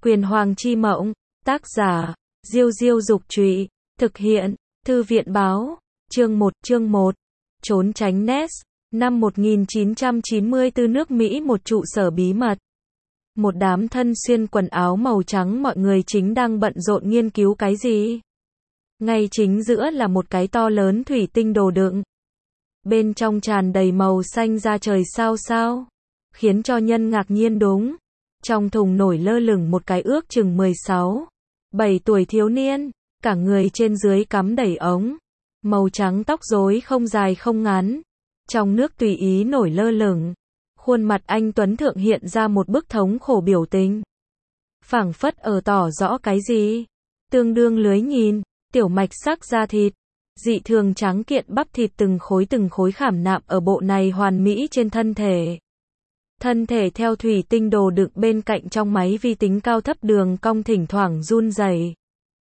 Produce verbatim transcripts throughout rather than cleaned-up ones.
Quyền Hoàng chi mộng, tác giả, Diêu Diêu Dục Trụy, thực hiện, Thư viện Báo, chương một, chương một, trốn tránh Ness, năm một nghìn chín trăm chín mươi tư nước Mỹ một trụ sở bí mật. Một đám thân xuyên quần áo màu trắng mọi người chính đang bận rộn nghiên cứu cái gì. Ngay chính giữa là một cái to lớn thủy tinh đồ đựng. Bên trong tràn đầy màu xanh da trời sao sao, khiến cho nhân ngạc nhiên đúng. Trong thùng nổi lơ lửng một cái ước chừng mười sáu, bảy tuổi thiếu niên, cả người trên dưới cắm đầy ống. Màu trắng tóc rối không dài không ngắn. Trong nước tùy ý nổi lơ lửng. Khuôn mặt anh Tuấn Thượng hiện ra một bức thống khổ biểu tình. Phảng phất ở tỏ rõ cái gì. Tương đương lưới nhìn, tiểu mạch sắc da thịt. Dị thường trắng kiện bắp thịt từng khối từng khối khảm nạm ở bộ này hoàn mỹ trên thân thể. Thân thể theo thủy tinh đồ đựng bên cạnh trong máy vi tính cao thấp đường cong thỉnh thoảng run rẩy.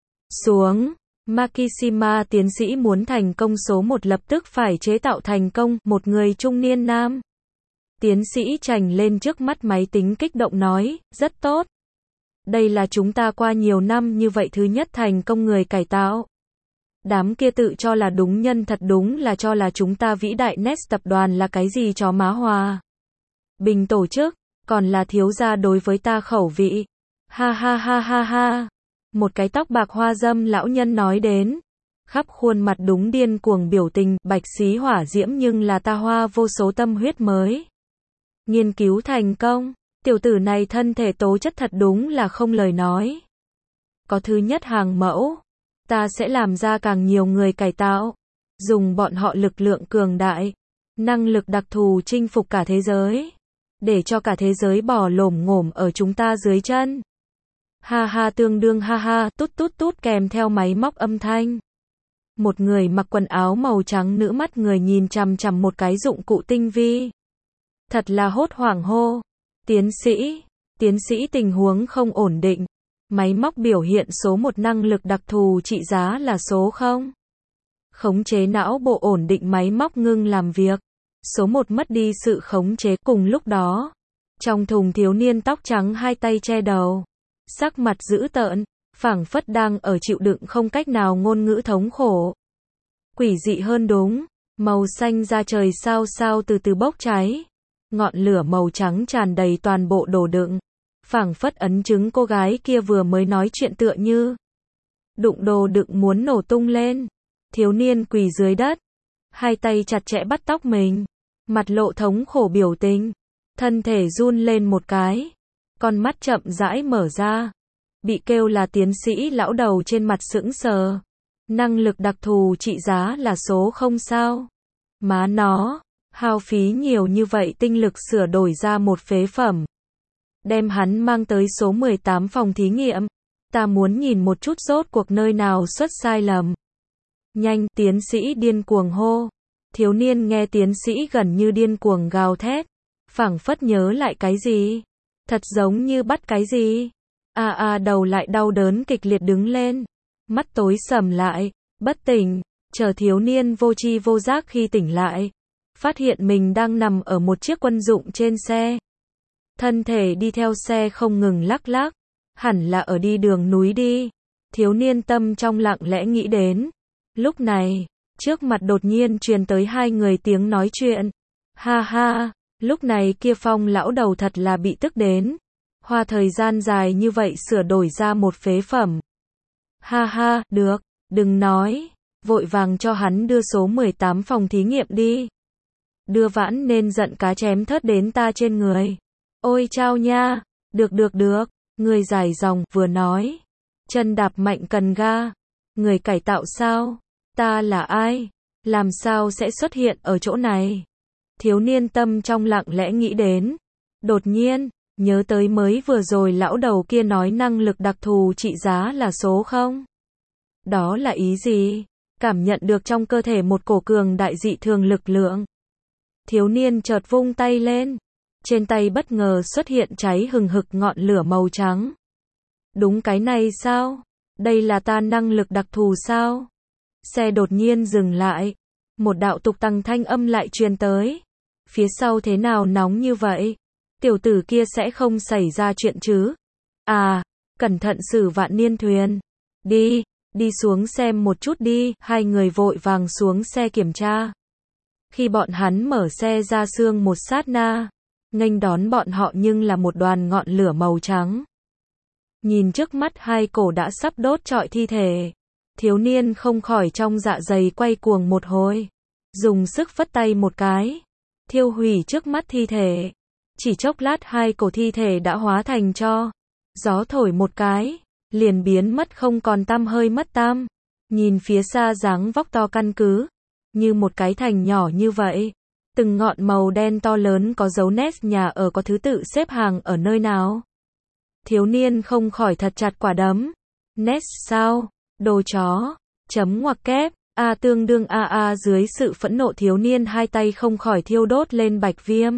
Xuống, Makishima tiến sĩ muốn thành công số một lập tức phải chế tạo thành công, một người trung niên nam. Tiến sĩ chành lên trước mắt máy tính kích động nói, rất tốt. Đây là chúng ta qua nhiều năm như vậy thứ nhất thành công người cải tạo. Đám kia tự cho là đúng nhân thật đúng là cho là chúng ta vĩ đại Ness tập đoàn là cái gì chó má hòa. Bình tổ chức, còn là thiếu gia đối với ta khẩu vị. Ha ha ha ha ha. Một cái tóc bạc hoa dâm lão nhân nói đến. Khắp khuôn mặt đúng điên cuồng biểu tình, bạch xí hỏa diễm nhưng là ta hoa vô số tâm huyết mới. Nghiên cứu thành công, tiểu tử này thân thể tố chất thật đúng là không lời nói. Có thứ nhất hàng mẫu, ta sẽ làm ra càng nhiều người cải tạo, dùng bọn họ lực lượng cường đại, năng lực đặc thù chinh phục cả thế giới, để cho cả thế giới bò lổm ngổm ở chúng ta dưới chân. Ha ha tương đương ha ha, tút tút tút kèm theo máy móc âm thanh. Một người mặc quần áo màu trắng nữ mắt người nhìn chằm chằm một cái dụng cụ tinh vi. Thật là hốt hoảng hô. Tiến sĩ, tiến sĩ tình huống không ổn định. Máy móc biểu hiện số một năng lực đặc thù trị giá là số không. Khống chế não bộ ổn định máy móc ngưng làm việc. Số một mất đi sự khống chế cùng lúc đó. Trong thùng thiếu niên tóc trắng hai tay che đầu. Sắc mặt dữ tợn, phảng phất đang ở chịu đựng không cách nào ngôn ngữ thống khổ. Quỷ dị hơn đúng, màu xanh da trời sao sao từ từ bốc cháy. Ngọn lửa màu trắng tràn đầy toàn bộ đồ đựng. Phảng phất ấn chứng cô gái kia vừa mới nói chuyện tựa như. Đụng đồ đựng muốn nổ tung lên. Thiếu niên quỳ dưới đất. Hai tay chặt chẽ bắt tóc mình. Mặt lộ thống khổ biểu tình. Thân thể run lên một cái. Con mắt chậm rãi mở ra. Bị kêu là tiến sĩ lão đầu trên mặt sững sờ. Năng lực đặc thù trị giá là số không sao. Má nó, hao phí nhiều như vậy tinh lực sửa đổi ra một phế phẩm. Đem hắn mang tới số mười tám phòng thí nghiệm. Ta muốn nhìn một chút rốt cuộc nơi nào xuất sai lầm. Nhanh, tiến sĩ điên cuồng hô. Thiếu niên nghe tiến sĩ gần như điên cuồng gào thét. Phảng phất nhớ lại cái gì. Thật giống như bắt cái gì. À à đầu lại đau đớn kịch liệt đứng lên. Mắt tối sầm lại, bất tỉnh, chờ thiếu niên vô tri vô giác khi tỉnh lại. Phát hiện mình đang nằm ở một chiếc quân dụng trên xe. Thân thể đi theo xe không ngừng lắc lắc. Hẳn là ở đi đường núi đi. Thiếu niên tâm trong lặng lẽ nghĩ đến. Lúc này, trước mặt đột nhiên truyền tới hai người tiếng nói chuyện. Ha ha. Lúc này kia Phong lão đầu thật là bị tức đến. Hoa thời gian dài như vậy sửa đổi ra một phế phẩm. Ha ha, được, đừng nói. Vội vàng cho hắn đưa số mười tám phòng thí nghiệm đi. Đưa vãn nên giận cá chém thớt đến ta trên người. Ôi chao nha, được được được, người dài dòng, vừa nói. Chân đạp mạnh cần ga. Người cải tạo sao? Ta là ai? Làm sao sẽ xuất hiện ở chỗ này? Thiếu niên tâm trong lặng lẽ nghĩ đến. Đột nhiên, nhớ tới mới vừa rồi lão đầu kia nói năng lực đặc thù trị giá là số không. Đó là ý gì? Cảm nhận được trong cơ thể một cổ cường đại dị thường lực lượng. Thiếu niên chợt vung tay lên. Trên tay bất ngờ xuất hiện cháy hừng hực ngọn lửa màu trắng. Đúng cái này sao? Đây là ta năng lực đặc thù sao? Xe đột nhiên dừng lại. Một đạo tục tăng thanh âm lại truyền tới. Phía sau thế nào nóng như vậy? Tiểu tử kia sẽ không xảy ra chuyện chứ? À, cẩn thận xử vạn niên thuyền. Đi, đi xuống xem một chút đi, hai người vội vàng xuống xe kiểm tra. Khi bọn hắn mở xe ra sương một sát na, nghênh đón bọn họ nhưng là một đoàn ngọn lửa màu trắng. Nhìn trước mắt hai cổ đã sắp đốt trọi thi thể, thiếu niên không khỏi trong dạ dày quay cuồng một hồi, dùng sức phất tay một cái, thiêu hủy trước mắt thi thể. Chỉ chốc lát hai cổ thi thể đã hóa thành tro, gió thổi một cái, liền biến mất không còn tăm hơi mất tăm. Nhìn phía xa dáng vóc to căn cứ, như một cái thành nhỏ như vậy, từng ngọn màu đen to lớn có dấu nét nhà ở có thứ tự xếp hàng ở nơi nào. Thiếu niên không khỏi thật chặt quả đấm. Nest sao? Đồ chó. Chấm ngoặc kép. A tương đương a a dưới sự phẫn nộ thiếu niên hai tay không khỏi thiêu đốt lên bạch viêm.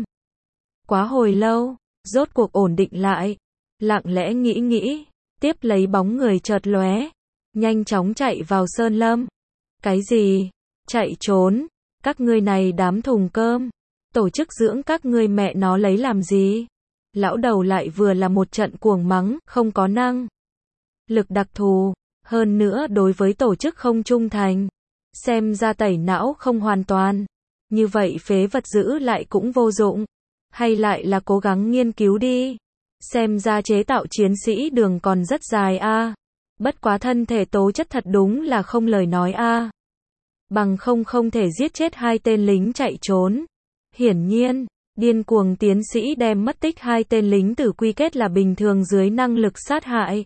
Quá hồi lâu, rốt cuộc ổn định lại. Lặng lẽ nghĩ nghĩ, tiếp lấy bóng người chợt lóe, nhanh chóng chạy vào sơn lâm. Cái gì? Chạy trốn? Các ngươi này đám thùng cơm, tổ chức dưỡng các ngươi mẹ nó lấy làm gì? Lão đầu lại vừa là một trận cuồng mắng, không có năng lực đặc thù, hơn nữa đối với tổ chức không trung thành, xem ra tẩy não không hoàn toàn, như vậy phế vật giữ lại cũng vô dụng, hay lại là cố gắng nghiên cứu đi, xem ra chế tạo chiến sĩ đường còn rất dài a, à. Bất quá thân thể tố chất thật đúng là không lời nói a. À. Bằng không không thể giết chết hai tên lính chạy trốn. Hiển nhiên, điên cuồng tiến sĩ đem mất tích hai tên lính tử quy kết là bình thường dưới năng lực sát hại.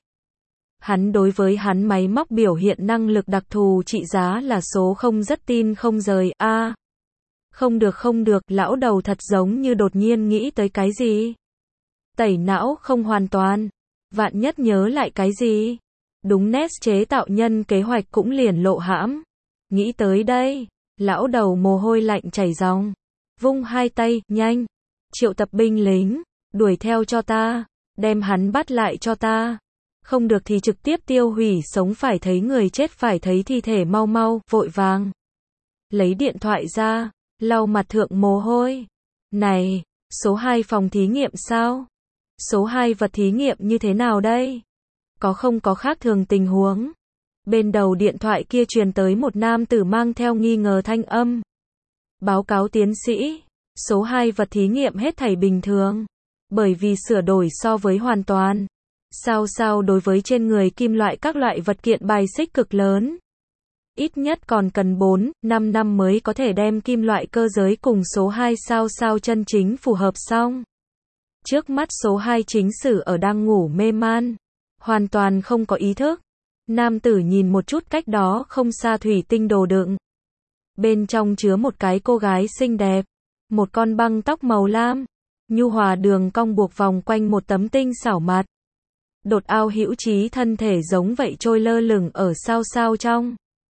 Hắn đối với hắn máy móc biểu hiện năng lực đặc thù trị giá là số không rất tin không rời a. À, không được không được, lão đầu thật giống như đột nhiên nghĩ tới cái gì. Tẩy não không hoàn toàn, vạn nhất nhớ lại cái gì. Đúng nét chế tạo nhân kế hoạch cũng liền lộ hãm. Nghĩ tới đây, lão đầu mồ hôi lạnh chảy ròng, vung hai tay, nhanh, triệu tập binh lính, đuổi theo cho ta, đem hắn bắt lại cho ta, không được thì trực tiếp tiêu hủy, sống phải thấy người chết phải thấy thi thể, mau mau, vội vàng. Lấy điện thoại ra, lau mặt thượng mồ hôi. Này, số hai phòng thí nghiệm sao? Số hai vật thí nghiệm như thế nào đây? Có không có khác thường tình huống? Bên đầu điện thoại kia truyền tới một nam tử mang theo nghi ngờ thanh âm. Báo cáo tiến sĩ, số hai vật thí nghiệm hết thảy bình thường, bởi vì sửa đổi so với hoàn toàn. Sao sao đối với trên người kim loại các loại vật kiện bài xích cực lớn. Ít nhất còn cần bốn, năm năm mới có thể đem kim loại cơ giới cùng số hai sao sao chân chính phù hợp xong. Trước mắt số hai chính sử ở đang ngủ mê man, hoàn toàn không có ý thức. Nam tử nhìn một chút cách đó không xa thủy tinh đồ đựng. Bên trong chứa một cái cô gái xinh đẹp, một con băng tóc màu lam, nhu hòa đường cong buộc vòng quanh một tấm tinh xảo mặt. Đột ao hữu trí thân thể giống vậy trôi lơ lửng ở sao sao trong.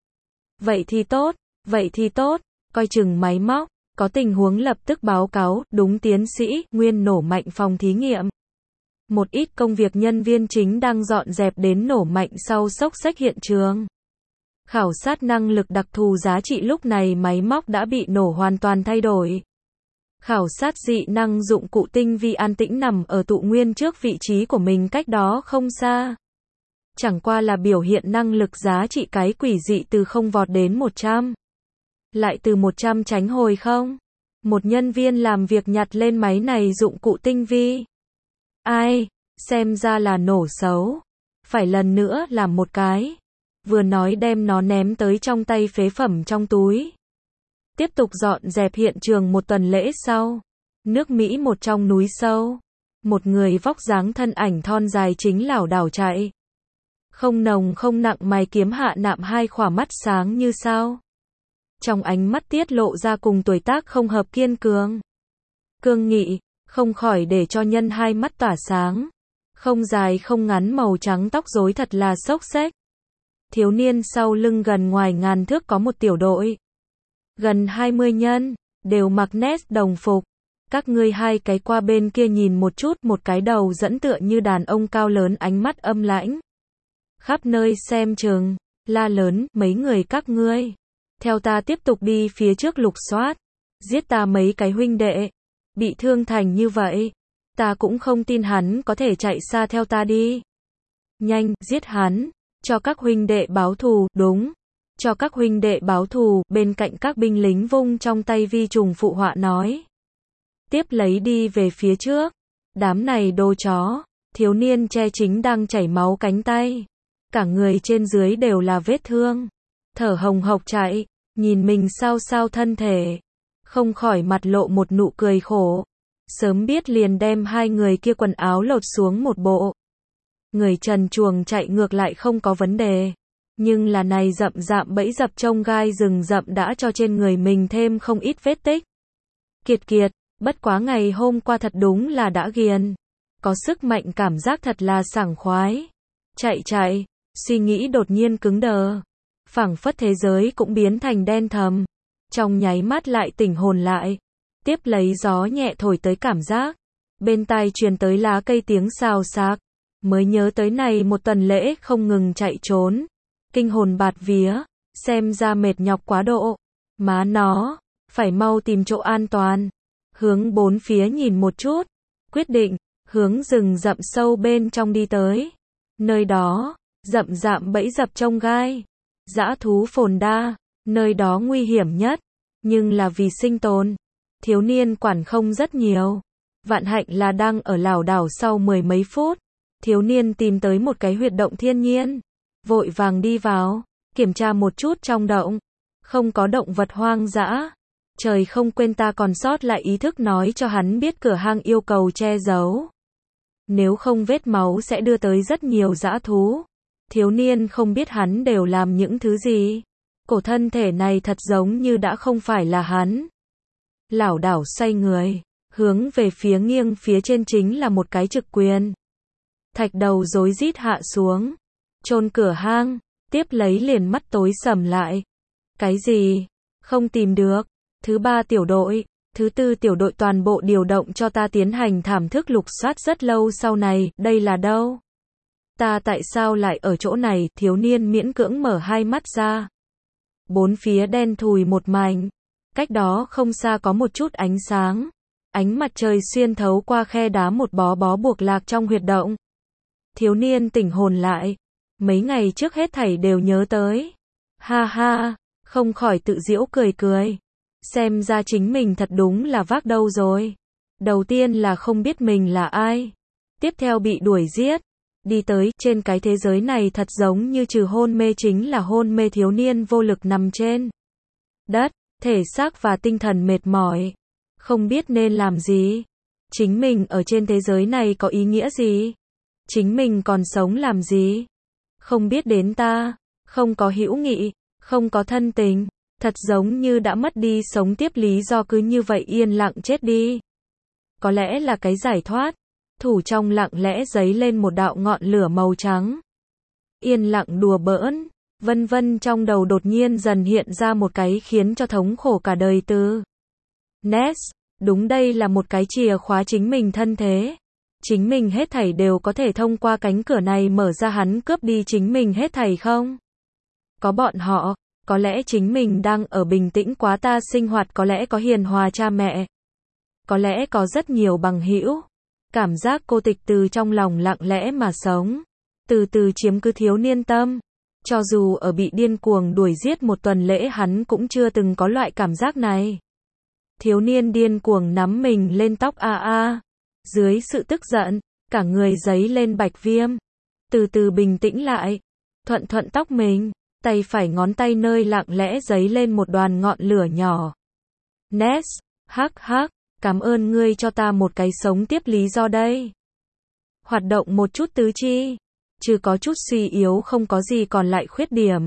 Vậy thì tốt, vậy thì tốt, coi chừng máy móc, có tình huống lập tức báo cáo, đúng tiến sĩ, nguyên nổ mạnh phòng thí nghiệm. Một ít công việc nhân viên chính đang dọn dẹp đến nổ mạnh sau xốc xếch hiện trường. Khảo sát năng lực đặc thù giá trị lúc này máy móc đã bị nổ hoàn toàn thay đổi. Khảo sát dị năng dụng cụ tinh vi an tĩnh nằm ở tụ nguyên trước vị trí của mình cách đó không xa. Chẳng qua là biểu hiện năng lực giá trị cái quỷ dị từ không vọt đến một trăm. Lại từ một trăm tránh hồi không. Một nhân viên làm việc nhặt lên máy này dụng cụ tinh vi. Ai, xem ra là nổ xấu. Phải lần nữa làm một cái. Vừa nói đem nó ném tới trong tay phế phẩm trong túi. Tiếp tục dọn dẹp hiện trường một tuần lễ sau. Nước Mỹ một trong núi sâu. Một người vóc dáng thân ảnh thon dài chính lảo đảo chạy. Không nồng không nặng mày kiếm hạ nạm hai khỏa mắt sáng như sao. Trong ánh mắt tiết lộ ra cùng tuổi tác không hợp kiên cường. Cương nghị, không khỏi để cho nhân hai mắt tỏa sáng. Không dài không ngắn màu trắng tóc rối thật là xốc xếch. Thiếu niên sau lưng gần ngoài ngàn thước có một tiểu đội. Gần hai mươi nhân, đều mặc nét đồng phục. Các ngươi hai cái qua bên kia nhìn một chút, một cái đầu dẫn tựa như đàn ông cao lớn ánh mắt âm lãnh. Khắp nơi xem chừng, la lớn, mấy người các ngươi. Theo ta tiếp tục đi phía trước lục soát. Giết ta mấy cái huynh đệ. Bị thương thành như vậy. Ta cũng không tin hắn có thể chạy xa theo ta đi. nhanh, giết hắn, cho các huynh đệ báo thù, đúng, cho các huynh đệ báo thù, bên cạnh các binh lính vung trong tay vi trùng phụ họa nói. Tiếp lấy đi về phía trước, đám này đồ chó, thiếu niên che chính đang chảy máu cánh tay, cả người trên dưới đều là vết thương, thở hồng hộc chạy, nhìn mình sao sao thân thể, không khỏi mặt lộ một nụ cười khổ, sớm biết liền đem hai người kia quần áo lột xuống một bộ. Người trần truồng chạy ngược lại không có vấn đề, nhưng là này rậm rạp bẫy dập trông gai rừng rậm đã cho trên người mình thêm không ít vết tích. Kiệt kiệt, bất quá ngày hôm qua thật đúng là đã ghiền, có sức mạnh cảm giác thật là sảng khoái. Chạy chạy, suy nghĩ đột nhiên cứng đờ, phảng phất thế giới cũng biến thành đen thầm, trong nháy mắt lại tỉnh hồn lại, tiếp lấy gió nhẹ thổi tới cảm giác, bên tai truyền tới lá cây tiếng xào xạc, mới nhớ tới này một tuần lễ không ngừng chạy trốn, kinh hồn bạt vía, xem ra mệt nhọc quá độ, má nó, phải mau tìm chỗ an toàn, hướng bốn phía nhìn một chút, quyết định, hướng rừng rậm sâu bên trong đi tới, nơi đó, rậm rạp bẫy dập trông gai, dã thú phồn đa, nơi đó nguy hiểm nhất, nhưng là vì sinh tồn, thiếu niên quản không rất nhiều, vạn hạnh là đang ở lảo đảo sau mười mấy phút, thiếu niên tìm tới một cái huyệt động thiên nhiên, vội vàng đi vào, kiểm tra một chút trong động, không có động vật hoang dã, trời không quên ta còn sót lại ý thức nói cho hắn biết cửa hang yêu cầu che giấu, nếu không vết máu sẽ đưa tới rất nhiều dã thú, thiếu niên không biết hắn đều làm những thứ gì, cổ thân thể này thật giống như đã không phải là hắn, lảo đảo xoay người, hướng về phía nghiêng phía trên chính là một cái trực quyền. Thạch đầu rối rít hạ xuống, chôn cửa hang, tiếp lấy liền mắt tối sầm lại. Cái gì? Không tìm được. Thứ ba tiểu đội, thứ tư tiểu đội toàn bộ điều động cho ta tiến hành thảm thức lục soát rất lâu sau này, đây là đâu? Ta tại sao lại ở chỗ này? Thiếu niên miễn cưỡng mở hai mắt ra. Bốn phía đen thùi một mảnh, cách đó không xa có một chút ánh sáng. Ánh mặt trời xuyên thấu qua khe đá một bó bó buộc lạc trong huyệt động. Thiếu niên tỉnh hồn lại, mấy ngày trước hết thảy đều nhớ tới. Ha ha, không khỏi tự giễu cười cười. Xem ra chính mình thật đúng là vác đâu rồi. Đầu tiên là không biết mình là ai. Tiếp theo bị đuổi giết. Đi tới, trên cái thế giới này thật giống như trừ hôn mê chính là hôn mê, thiếu niên vô lực nằm trên đất, thể xác và tinh thần mệt mỏi. Không biết nên làm gì. Chính mình ở trên thế giới này có ý nghĩa gì? Chính mình còn sống làm gì? Không biết đến ta, không có hữu nghị, không có thân tình, thật giống như đã mất đi sống tiếp lý do, cứ như vậy yên lặng chết đi. Có lẽ là cái giải thoát. Thủ trong lặng lẽ giấy lên một đạo ngọn lửa màu trắng. Yên lặng đùa bỡn, vân vân, trong đầu đột nhiên dần hiện ra một cái khiến cho thống khổ cả đời từ. Ness, đúng, đây là một cái chìa khóa chính mình thân thế. Chính mình hết thảy đều có thể thông qua cánh cửa này mở ra, hắn cướp đi chính mình hết thảy không? Có bọn họ, có lẽ chính mình đang ở bình tĩnh quá ta sinh hoạt, có lẽ có hiền hòa cha mẹ. Có lẽ có rất nhiều bằng hữu. Cảm giác cô tịch từ trong lòng lặng lẽ mà sống. Từ từ chiếm cứ thiếu niên tâm. Cho dù ở bị điên cuồng đuổi giết một tuần lễ hắn cũng chưa từng có loại cảm giác này. Thiếu niên điên cuồng nắm mình lên tóc a a. Dưới sự tức giận, cả người giấy lên bạch viêm. Từ từ bình tĩnh lại. Thuận thuận tóc mình, tay phải ngón tay nơi lặng lẽ giấy lên một đoàn ngọn lửa nhỏ. Ness, hắc hắc, cảm ơn ngươi cho ta một cái sống tiếp lý do đây. Hoạt động một chút tứ chi, chứ có chút suy yếu, không có gì còn lại khuyết điểm.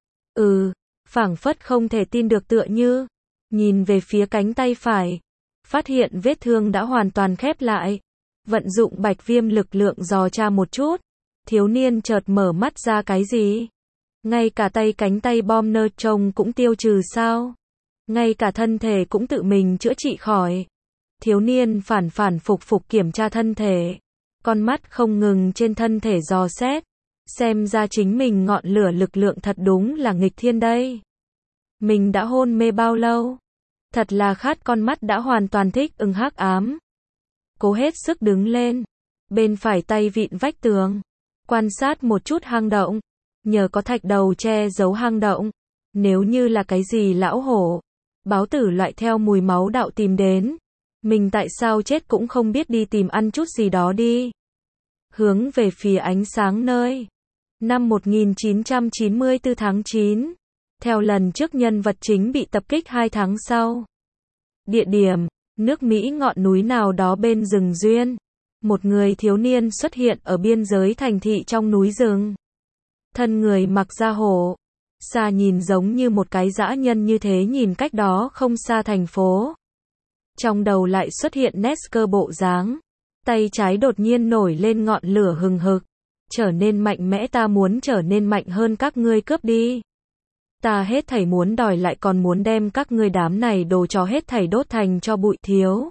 Ừ, phảng phất không thể tin được tựa như. Nhìn về phía cánh tay phải, phát hiện vết thương đã hoàn toàn khép lại. Vận dụng bạch viêm lực lượng dò tra một chút. Thiếu niên chợt mở mắt ra, cái gì? Ngay cả tay cánh tay bom nơ trông cũng tiêu trừ sao? Ngay cả thân thể cũng tự mình chữa trị khỏi. Thiếu niên phản phản phục phục kiểm tra thân thể. Con mắt không ngừng trên thân thể dò xét. Xem ra chính mình ngọn lửa lực lượng thật đúng là nghịch thiên đây. Mình đã hôn mê bao lâu? Thật là khát, con mắt đã hoàn toàn thích ứng hắc ám. Cố hết sức đứng lên. Bên phải tay vịn vách tường. quan sát một chút hang động. Nhờ có thạch đầu che giấu hang động. Nếu như là cái gì lão hổ, báo tử loại theo mùi máu đạo tìm đến. Mình tại sao chết cũng không biết đi tìm ăn chút gì đó đi. Hướng về phía ánh sáng nơi. Năm một nghìn chín trăm chín mươi tư tháng chín. Theo lần trước nhân vật chính bị tập kích hai tháng sau. Địa điểm, nước Mỹ ngọn núi nào đó bên rừng duyên. Một người thiếu niên xuất hiện ở biên giới thành thị trong núi rừng. Thân người mặc da hổ. Xa nhìn giống như một cái dã nhân như thế nhìn cách đó không xa thành phố. Trong đầu lại xuất hiện Nesker bộ dáng. Tay trái đột nhiên nổi lên ngọn lửa hừng hực. Trở nên mạnh mẽ, ta muốn trở nên mạnh hơn các ngươi, cướp đi. Ta hết thảy muốn đòi lại, còn muốn đem các ngươi đám này đồ chó hết thảy đốt thành cho bụi. Thiếu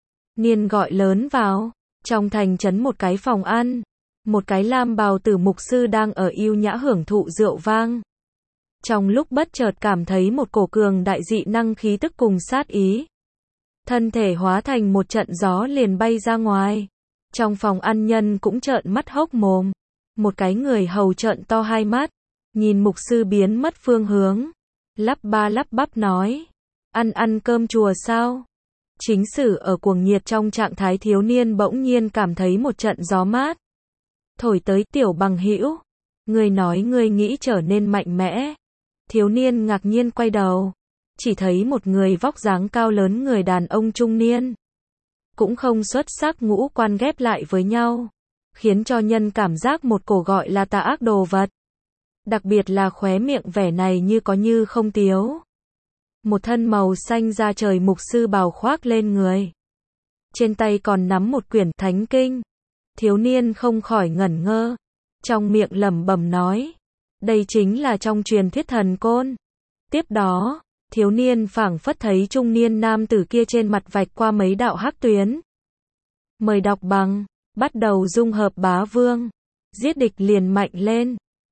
niên gọi lớn vào. Trong thành trấn một cái phòng ăn. Một cái lam bào tử mục sư đang ở yêu nhã hưởng thụ rượu vang. Trong lúc bất chợt cảm thấy một cổ cường đại dị năng khí tức cùng sát ý. Thân thể hóa thành một trận gió liền bay ra ngoài. Trong phòng ăn nhân cũng trợn mắt hốc mồm. Một cái người hầu trợn to hai mắt. Nhìn mục sư biến mất phương hướng. Lắp ba lắp bắp nói. Ăn ăn cơm chùa sao? Chính sử ở cuồng nhiệt trong trạng thái thiếu niên bỗng nhiên cảm thấy một trận gió mát. Thổi tới, tiểu bằng hữu. Ngươi nói ngươi nghĩ trở nên mạnh mẽ. Thiếu niên ngạc nhiên quay đầu. Chỉ thấy một người vóc dáng cao lớn, người đàn ông trung niên. Cũng không xuất sắc, ngũ quan ghép lại với nhau. Khiến cho nhân cảm giác một cổ gọi là tà ác đồ vật. Đặc biệt là khóe miệng vẻ này như có như không tiếu. Một thân màu xanh da trời mục sư bào khoác lên người. Trên tay còn nắm một quyển thánh kinh. Thiếu niên không khỏi ngẩn ngơ. Trong miệng lẩm bẩm nói. Đây chính là trong truyền thuyết thần côn. Tiếp đó, thiếu niên phảng phất thấy trung niên nam tử kia trên mặt vạch qua mấy đạo hắc tuyến. Mời đọc bằng. Bắt đầu dung hợp bá vương. Giết địch liền mạnh lên.